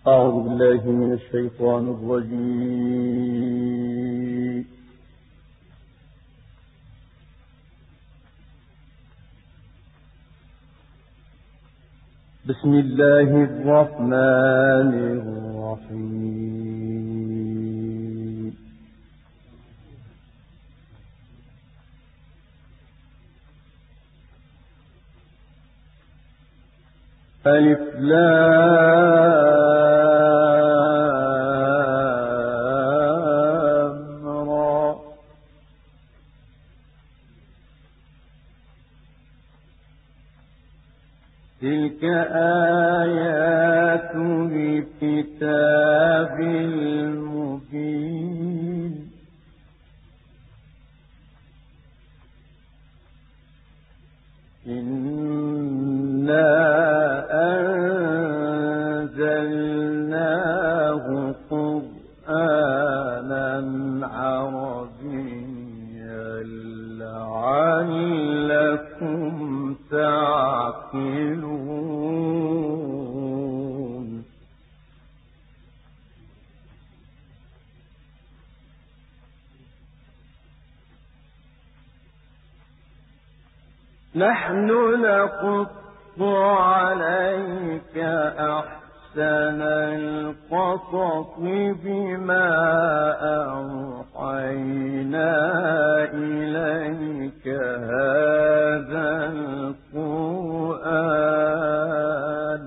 أعوذ بالله من الشيطان الرجيم. بسم الله الرحمن الرحيم. ألف لام را. تلك آيات الكتاب المبين. إنا أنزلناه قرآنا عربيا لعلكم تعقلون. نحن نقص عليك أحسن القصص بما أوحينا إليك هذا القرآن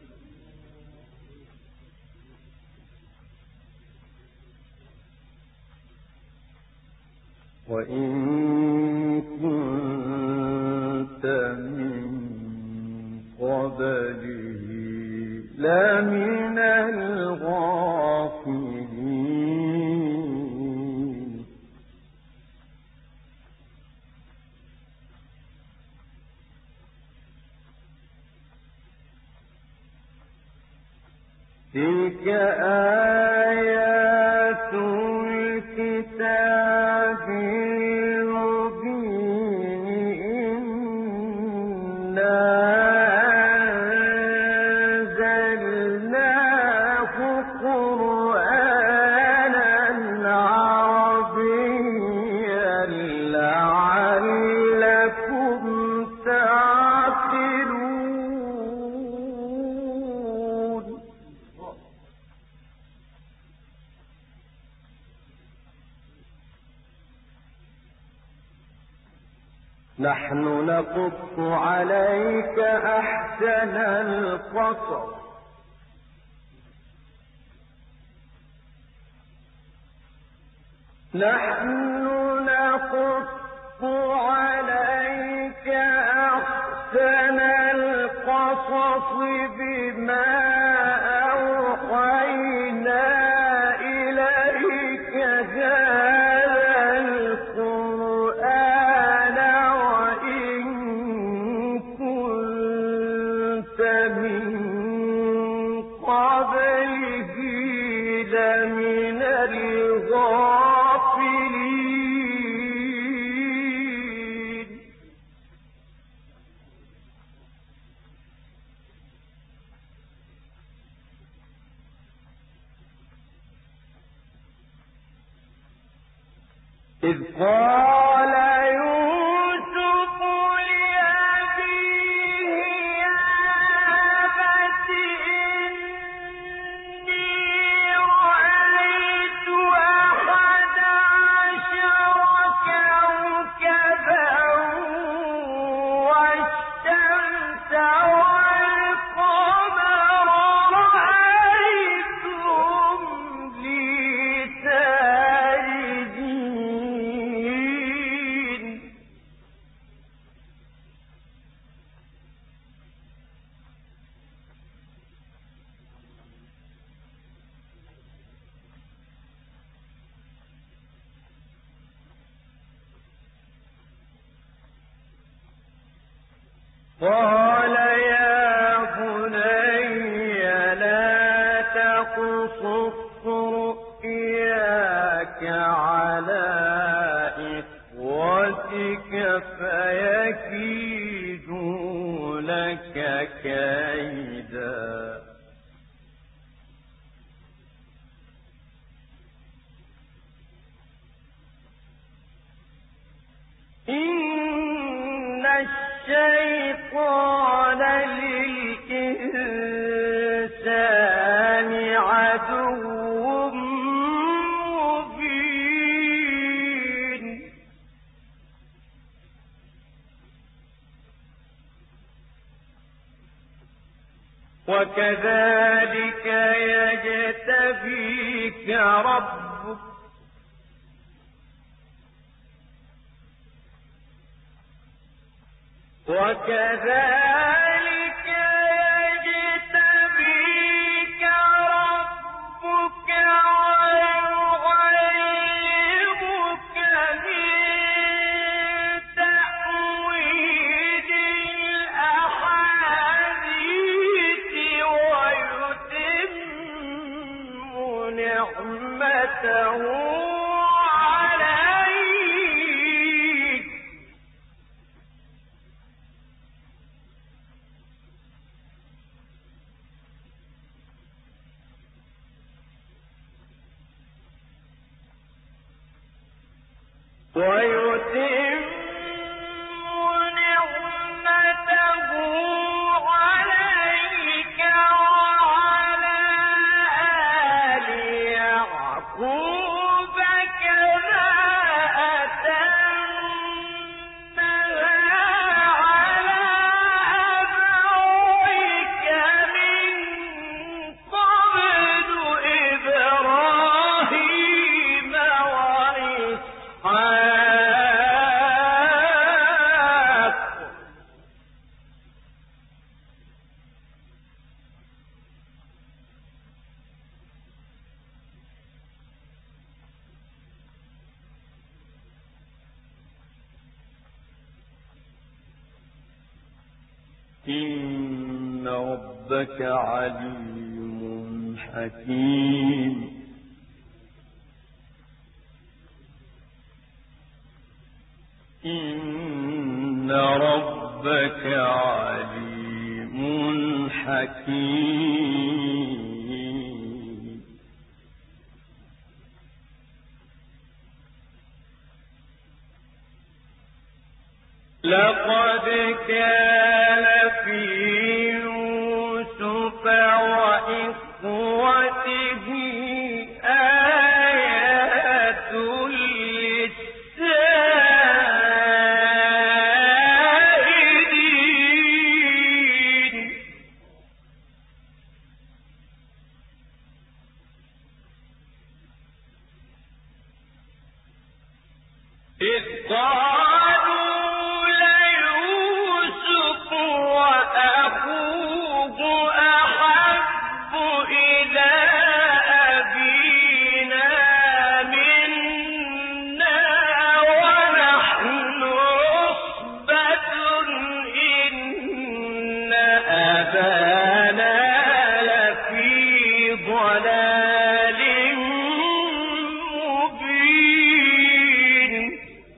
وإن كنت من قبله لمن الغافلين. تلك آيات الكتاب المبين. إنا أنزلناه قرآنا عربيا لعلكم تعقلون. نحن نقص عليك أحسن القصص نحن نقص عليك أحسن القصص بما أوحينا إليك هذا القرآن وإن كنت من قبله لمن الغافلين. إذ قال يوسف لأبيه يا أبت إني رأيت أحد عشر كوكبا والشمس والقمر رأيتهم لي ساجدين. قال يا بني لا تقصص رؤياك على إخوتك فيكيدوا لك كيدا الشيطان للإنسان عدو مبين وكذلك يجتبيك ربك وكذلك يجتبيك ربك ويعلمك من تأويل الأحاديث ويتم نعمته عليك وعلى آل يعقوب كما أتمها على أبويك من قبل إبراهيم وإسحاق إن ربك عليم حكيم إن ربك عليم حكيم لقد كان في يوسف وإخوته آيات للسائلين إذ قالوا ليوسف وأخوه أحب إلى أبينا منا ونحن عصبة إن أبانا لفي ضلال مبين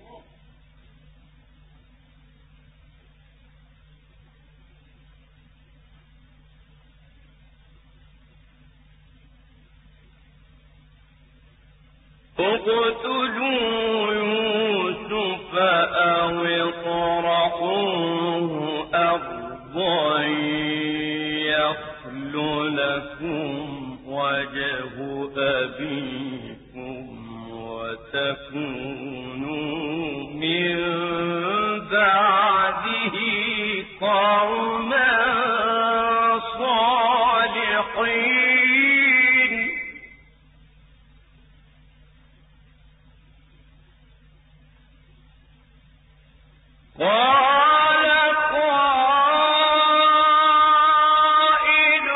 اقتلوا يوسف أو اطرحوه أرضا يخل لكم وجه أبيكم وتكونوا من بعده قوما صالحين قال قائل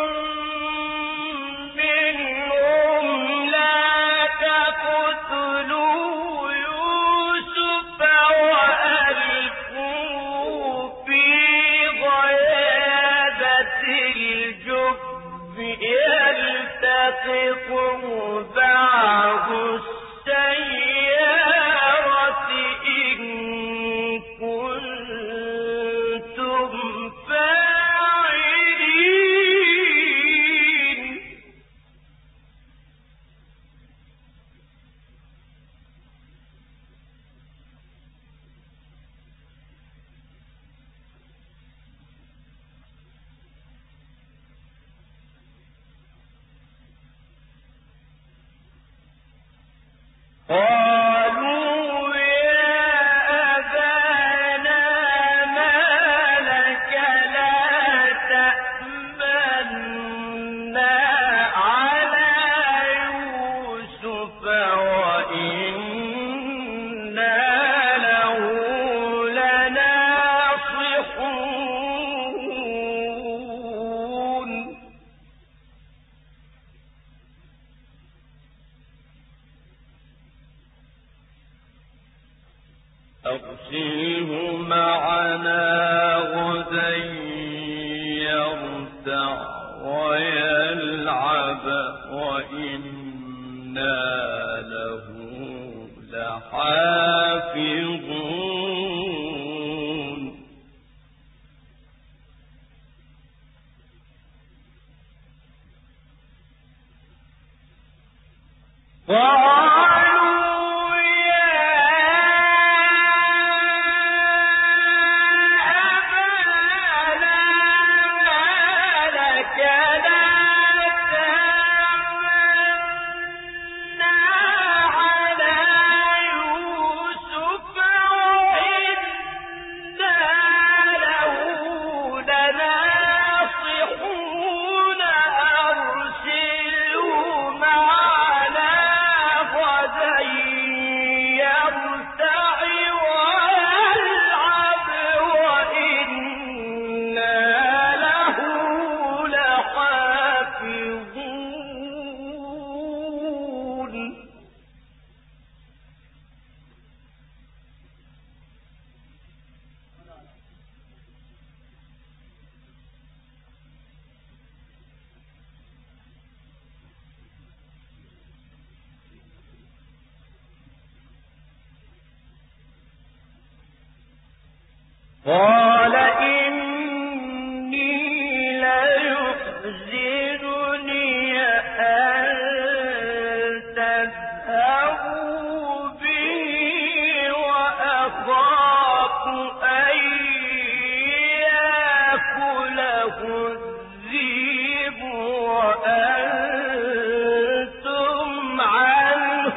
منهم لا تقتلوا يوسف وألقوه في غيابة الجب يلتقطه بعض السيارة إن كنتم فاعلين قالوا يا أبانا ما لك لا تأمنا على يوسف وإنا له لناصحون أرسله معنا غدا يرتع ويلعب وإنا له لحافظون قال إني ليحزنني أن تذهبوا به وأخاف أن يأكله الذئب وأنتم عنه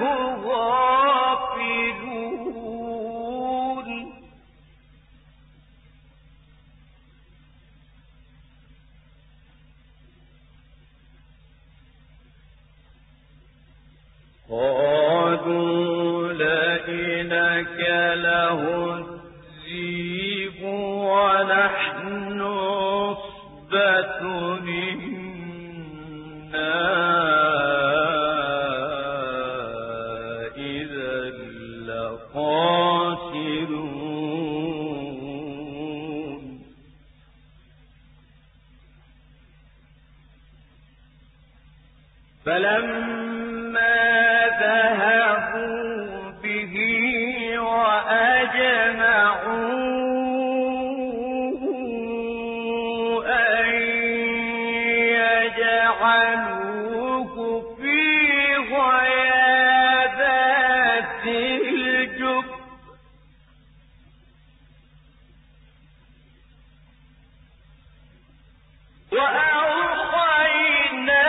غافلون قالوا لئن أكله الذئب ونحن عصبة إنا إذا لخاسرون فلما ذهبوا به وأجمعوا أن يجعلوه في غيابات الجب وأوحينا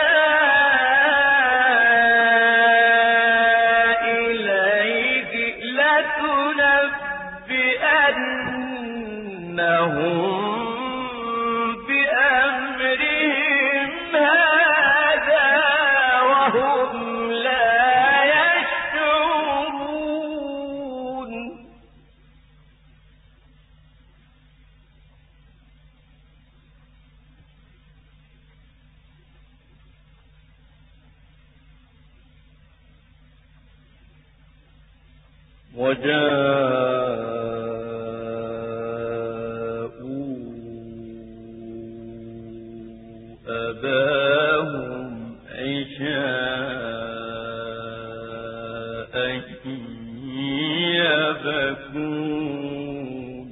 لتنبئنهم بأمرهم هذا وهم لا يشعرون وجاءوا أباهم عشاء يبكون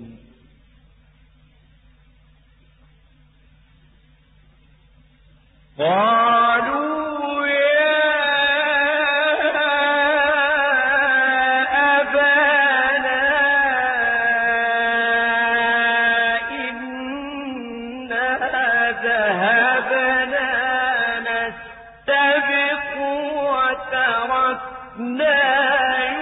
قالوا يا أبانا إنا ذهبنا نستبق وتركنا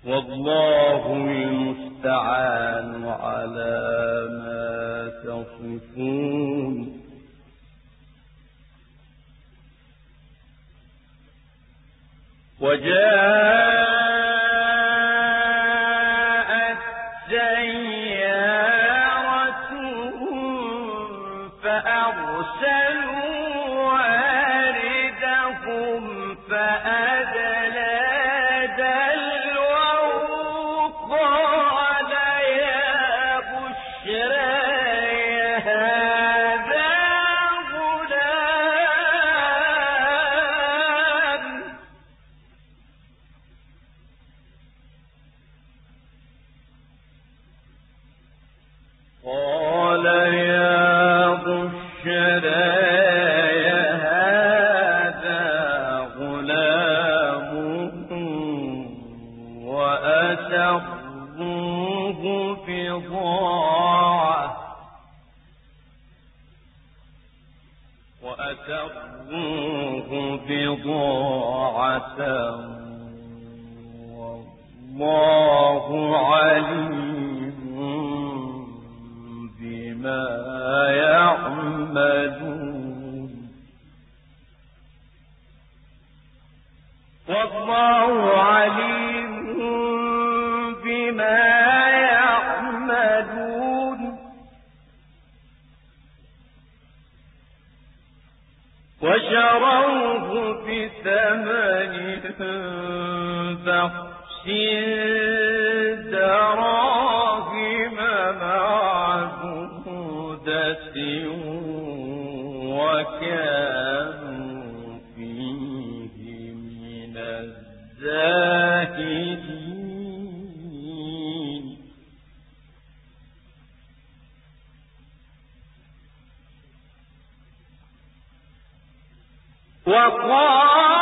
والله المستعان على ما تصفون. وجاءت سيارة فأرسلوا واردهم فأدلى دلوه قال يا بشرى هذا غلام. قال يا بشرى هذا غلام وأسروه بضاعة والله عليم بما يعملون. والله عليم بما يعملون. وشروه بثمن بخس دراهم معدودة وكانوا فيه من الزاهدين. وقال